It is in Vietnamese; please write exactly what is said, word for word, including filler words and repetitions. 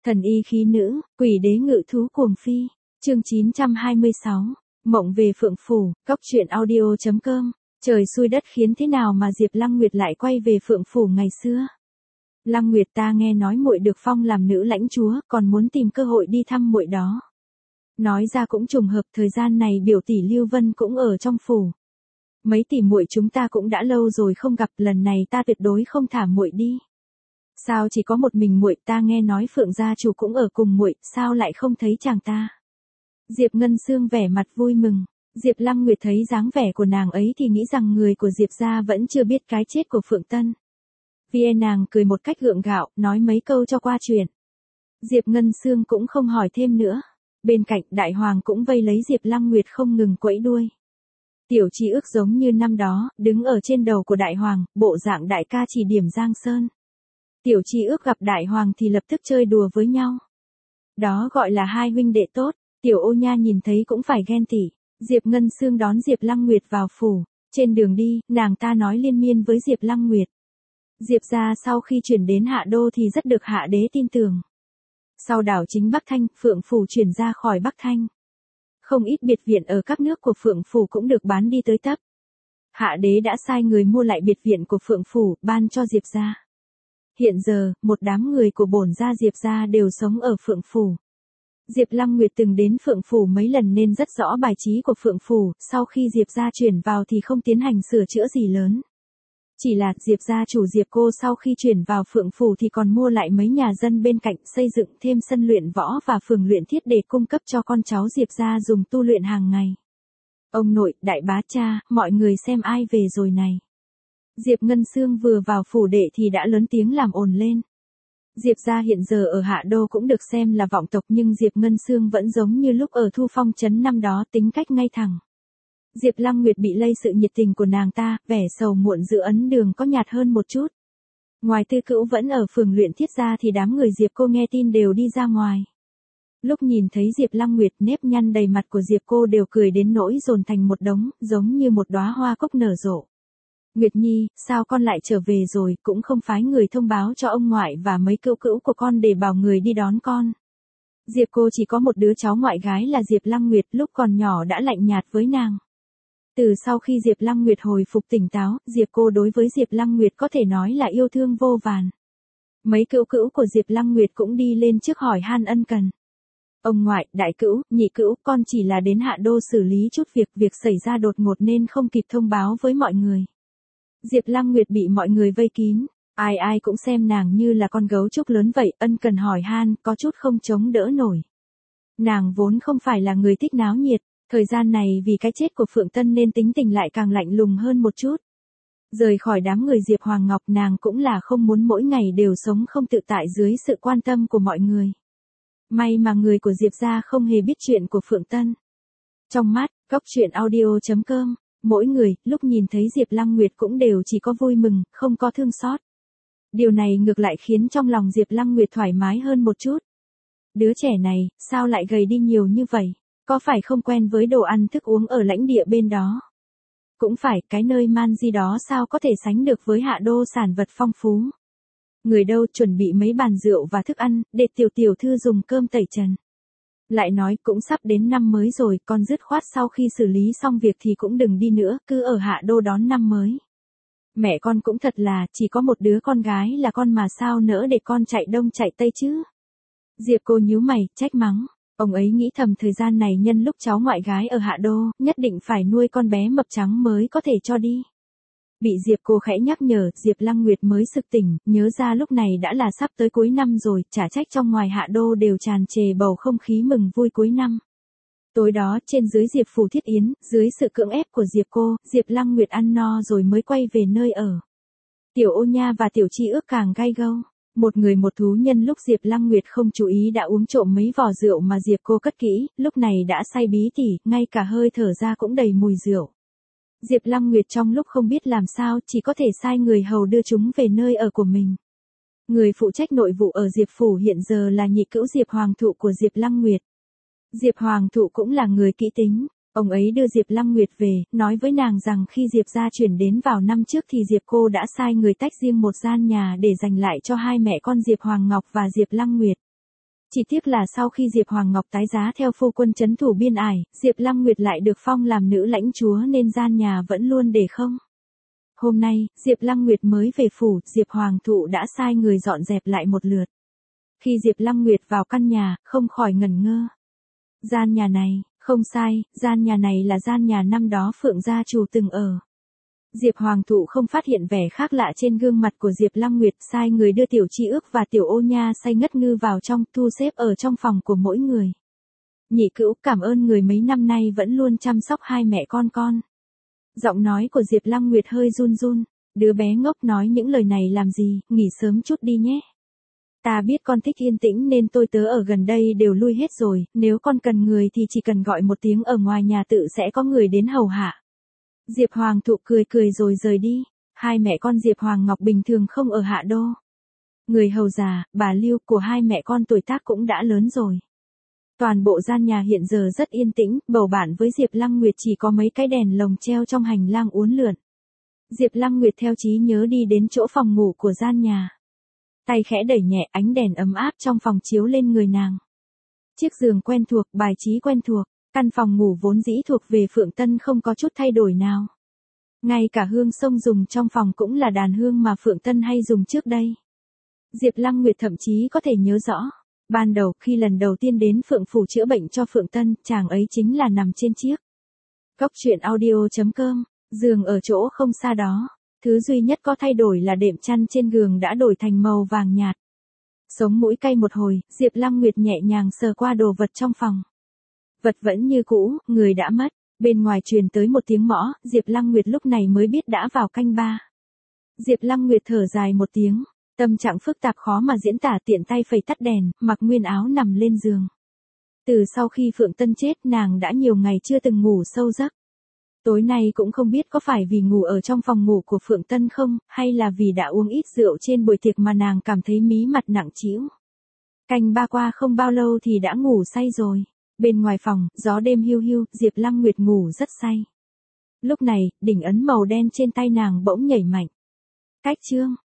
Thần y khí nữ, quỷ đế ngự thú cuồng phi. Chương chín trăm hai mươi sáu. Mộng về Phượng Phủ, cốc truyện audio chấm com. Trời xui đất khiến thế nào mà Diệp Lăng Nguyệt lại quay về Phượng Phủ ngày xưa? Lăng Nguyệt, ta nghe nói muội được phong làm nữ lãnh chúa, còn muốn tìm cơ hội đi thăm muội đó. Nói ra cũng trùng hợp, thời gian này biểu tỷ Lưu Vân cũng ở trong phủ. Mấy tỷ muội chúng ta cũng đã lâu rồi không gặp, lần này ta tuyệt đối không thả muội đi. Sao chỉ có một mình muội? Ta nghe nói Phượng gia chủ cũng ở cùng muội, sao lại không thấy chàng ta? Diệp Ngân Sương vẻ mặt vui mừng. Diệp Lăng Nguyệt thấy dáng vẻ của nàng ấy thì nghĩ rằng người của Diệp gia vẫn chưa biết cái chết của Phượng Tân. Vì nàng cười một cách gượng gạo, nói mấy câu cho qua chuyện. Diệp Ngân Sương cũng không hỏi thêm nữa. Bên cạnh, Đại Hoàng cũng vây lấy Diệp Lăng Nguyệt không ngừng quẫy đuôi. Tiểu Chi Ước giống như năm đó, đứng ở trên đầu của Đại Hoàng, bộ dạng đại ca chỉ điểm Giang Sơn. Tiểu Chi Ước gặp Đại Hoàng thì lập tức chơi đùa với nhau. Đó gọi là hai huynh đệ tốt. Tiểu Ô Nha nhìn thấy cũng phải ghen tị. Diệp Ngân Sương đón Diệp Lăng Nguyệt vào phủ. Trên đường đi, nàng ta nói liên miên với Diệp Lăng Nguyệt. Diệp gia sau khi chuyển đến Hạ Đô thì rất được Hạ Đế tin tưởng. Sau đảo chính Bắc Thanh, Phượng Phủ chuyển ra khỏi Bắc Thanh. Không ít biệt viện ở các nước của Phượng Phủ cũng được bán đi tới tấp. Hạ Đế đã sai người mua lại biệt viện của Phượng Phủ, ban cho Diệp gia. Hiện giờ, một đám người của bổn gia Diệp gia đều sống ở Phượng Phủ. Diệp Lăng Nguyệt từng đến Phượng Phủ mấy lần nên rất rõ bài trí của Phượng Phủ, sau khi Diệp gia chuyển vào thì không tiến hành sửa chữa gì lớn. Chỉ là Diệp gia chủ Diệp cô sau khi chuyển vào Phượng Phủ thì còn mua lại mấy nhà dân bên cạnh, xây dựng thêm sân luyện võ và phường luyện thiết để cung cấp cho con cháu Diệp gia dùng tu luyện hàng ngày. Ông nội, đại bá cha, mọi người xem ai về rồi này. Diệp Ngân Sương vừa vào phủ đệ thì đã lớn tiếng làm ồn lên. Diệp gia hiện giờ ở Hạ Đô cũng được xem là vọng tộc, nhưng Diệp Ngân Sương vẫn giống như lúc ở Thu Phong trấn năm đó, tính cách ngay thẳng. Diệp Lăng Nguyệt bị lây sự nhiệt tình của nàng ta, vẻ sầu muộn giữa ấn đường có nhạt hơn một chút. Ngoài Tư Cữu vẫn ở phường luyện thiết ra thì đám người Diệp cô nghe tin đều đi ra ngoài. Lúc nhìn thấy Diệp Lăng Nguyệt, nếp nhăn đầy mặt của Diệp cô đều cười đến nỗi dồn thành một đống, giống như một đóa hoa cúc nở rộ. Nguyệt Nhi, sao con lại trở về rồi, cũng không phái người thông báo cho ông ngoại và mấy cữu cữu của con để bảo người đi đón con. Diệp cô chỉ có một đứa cháu ngoại gái là Diệp Lăng Nguyệt, lúc còn nhỏ đã lạnh nhạt với nàng. Từ sau khi Diệp Lăng Nguyệt hồi phục tỉnh táo, Diệp cô đối với Diệp Lăng Nguyệt có thể nói là yêu thương vô vàn. Mấy cữu cữu của Diệp Lăng Nguyệt cũng đi lên trước hỏi han ân cần. Ông ngoại, đại cữu, nhị cữu, con chỉ là đến Hạ Đô xử lý chút việc, việc xảy ra đột ngột nên không kịp thông báo với mọi người. Diệp Lăng Nguyệt bị mọi người vây kín, ai ai cũng xem nàng như là con gấu trúc lớn vậy, ân cần hỏi han, có chút không chống đỡ nổi. Nàng vốn không phải là người thích náo nhiệt, thời gian này vì cái chết của Phượng Tân nên tính tình lại càng lạnh lùng hơn một chút. Rời khỏi đám người Diệp Hoàng Ngọc, nàng cũng là không muốn mỗi ngày đều sống không tự tại dưới sự quan tâm của mọi người. May mà người của Diệp gia không hề biết chuyện của Phượng Tân. Trong mắt, cốc truyện audio chấm com. Mỗi người, lúc nhìn thấy Diệp Lăng Nguyệt cũng đều chỉ có vui mừng, không có thương xót. Điều này ngược lại khiến trong lòng Diệp Lăng Nguyệt thoải mái hơn một chút. Đứa trẻ này, sao lại gầy đi nhiều như vậy? Có phải không quen với đồ ăn thức uống ở lãnh địa bên đó? Cũng phải, cái nơi man di đó sao có thể sánh được với Hạ Đô sản vật phong phú? Người đâu chuẩn bị mấy bàn rượu và thức ăn, để tiểu tiểu thư dùng cơm tẩy trần. Lại nói cũng sắp đến năm mới rồi, con dứt khoát sau khi xử lý xong việc thì cũng đừng đi nữa, cứ ở Hạ Đô đón năm mới. Mẹ con cũng thật là, chỉ có một đứa con gái là con mà sao nỡ để con chạy đông chạy tây chứ. Diệp cô nhíu mày, trách mắng. Ông ấy nghĩ thầm thời gian này nhân lúc cháu ngoại gái ở Hạ Đô, nhất định phải nuôi con bé mập trắng mới có thể cho đi. Bị Diệp cô khẽ nhắc nhở, Diệp Lăng Nguyệt mới sực tỉnh, nhớ ra lúc này đã là sắp tới cuối năm rồi, chả trách trong ngoài Hạ Đô đều tràn trề bầu không khí mừng vui cuối năm. Tối đó, trên dưới Diệp Phủ Thiết Yến, dưới sự cưỡng ép của Diệp cô, Diệp Lăng Nguyệt ăn no rồi mới quay về nơi ở. Tiểu Ô Nha và Tiểu Chi Ước càng gay gâu. Một người một thú, nhân lúc Diệp Lăng Nguyệt không chú ý đã uống trộm mấy vò rượu mà Diệp cô cất kỹ, lúc này đã say bí tỉ, ngay cả hơi thở ra cũng đầy mùi rượu. Diệp Lăng Nguyệt trong lúc không biết làm sao, chỉ có thể sai người hầu đưa chúng về nơi ở của mình. Người phụ trách nội vụ ở Diệp Phủ hiện giờ là nhị cữu Diệp Hoàng Thụ của Diệp Lăng Nguyệt. Diệp Hoàng Thụ cũng là người kỹ tính, ông ấy đưa Diệp Lăng Nguyệt về, nói với nàng rằng khi Diệp gia chuyển đến vào năm trước thì Diệp cô đã sai người tách riêng một gian nhà để dành lại cho hai mẹ con Diệp Hoàng Ngọc và Diệp Lăng Nguyệt. Chỉ tiếc là sau khi Diệp Hoàng Ngọc tái giá theo phu quân trấn thủ biên ải, Diệp Lăng Nguyệt lại được phong làm nữ lãnh chúa nên gian nhà vẫn luôn để không. Hôm nay, Diệp Lăng Nguyệt mới về phủ, Diệp Hoàng thụ đã sai người dọn dẹp lại một lượt. Khi Diệp Lăng Nguyệt vào căn nhà, không khỏi ngẩn ngơ. Gian nhà này, không sai, gian nhà này là gian nhà năm đó Phượng gia chủ từng ở. Diệp Hoàng thụ không phát hiện vẻ khác lạ trên gương mặt của Diệp Lăng Nguyệt, sai người đưa tiểu chi ước và tiểu ô nha say ngất ngư vào trong, thu xếp ở trong phòng của mỗi người. Nhị cữu, cảm ơn người mấy năm nay vẫn luôn chăm sóc hai mẹ con con. Giọng nói của Diệp Lăng Nguyệt hơi run run, đứa bé ngốc nói những lời này làm gì, nghỉ sớm chút đi nhé. Ta biết con thích yên tĩnh nên tôi tớ ở gần đây đều lui hết rồi, nếu con cần người thì chỉ cần gọi một tiếng ở ngoài nhà tự sẽ có người đến hầu hạ. Diệp Hoàng thụ cười cười rồi rời đi, hai mẹ con Diệp Hoàng Ngọc bình thường không ở Hạ Đô. Người hầu già, bà Lưu của hai mẹ con tuổi tác cũng đã lớn rồi. Toàn bộ gian nhà hiện giờ rất yên tĩnh, bầu bạn với Diệp Lăng Nguyệt chỉ có mấy cái đèn lồng treo trong hành lang uốn lượn. Diệp Lăng Nguyệt theo trí nhớ đi đến chỗ phòng ngủ của gian nhà. Tay khẽ đẩy nhẹ, ánh đèn ấm áp trong phòng chiếu lên người nàng. Chiếc giường quen thuộc, bài trí quen thuộc, căn phòng ngủ vốn dĩ thuộc về Phượng Tân không có chút thay đổi nào. Ngay cả hương xông dùng trong phòng cũng là đàn hương mà Phượng Tân hay dùng trước đây. Diệp Lăng Nguyệt thậm chí có thể nhớ rõ. Ban đầu, khi lần đầu tiên đến Phượng Phủ chữa bệnh cho Phượng Tân, chàng ấy chính là nằm trên chiếc Góc truyện audio chấm com, giường ở chỗ không xa đó. Thứ duy nhất có thay đổi là đệm chăn trên giường đã đổi thành màu vàng nhạt. Sống mũi cay một hồi, Diệp Lăng Nguyệt nhẹ nhàng sờ qua đồ vật trong phòng. Vật vẫn như cũ, người đã mất. Bên ngoài truyền tới một tiếng mõ, Diệp Lăng Nguyệt lúc này mới biết đã vào canh ba. Diệp Lăng Nguyệt thở dài một tiếng. Tâm trạng phức tạp khó mà diễn tả, tiện tay phẩy tắt đèn, mặc nguyên áo nằm lên giường. Từ sau khi Phượng Tân chết nàng đã nhiều ngày chưa từng ngủ sâu giấc. Tối nay cũng không biết có phải vì ngủ ở trong phòng ngủ của Phượng Tân không, hay là vì đã uống ít rượu trên buổi tiệc mà nàng cảm thấy mí mặt nặng trĩu. Canh ba qua không bao lâu thì đã ngủ say rồi. Bên ngoài phòng, gió đêm hiu hiu, Diệp Lăng Nguyệt ngủ rất say. Lúc này, đỉnh ấn màu đen trên tay nàng bỗng nhảy mạnh. Cách chương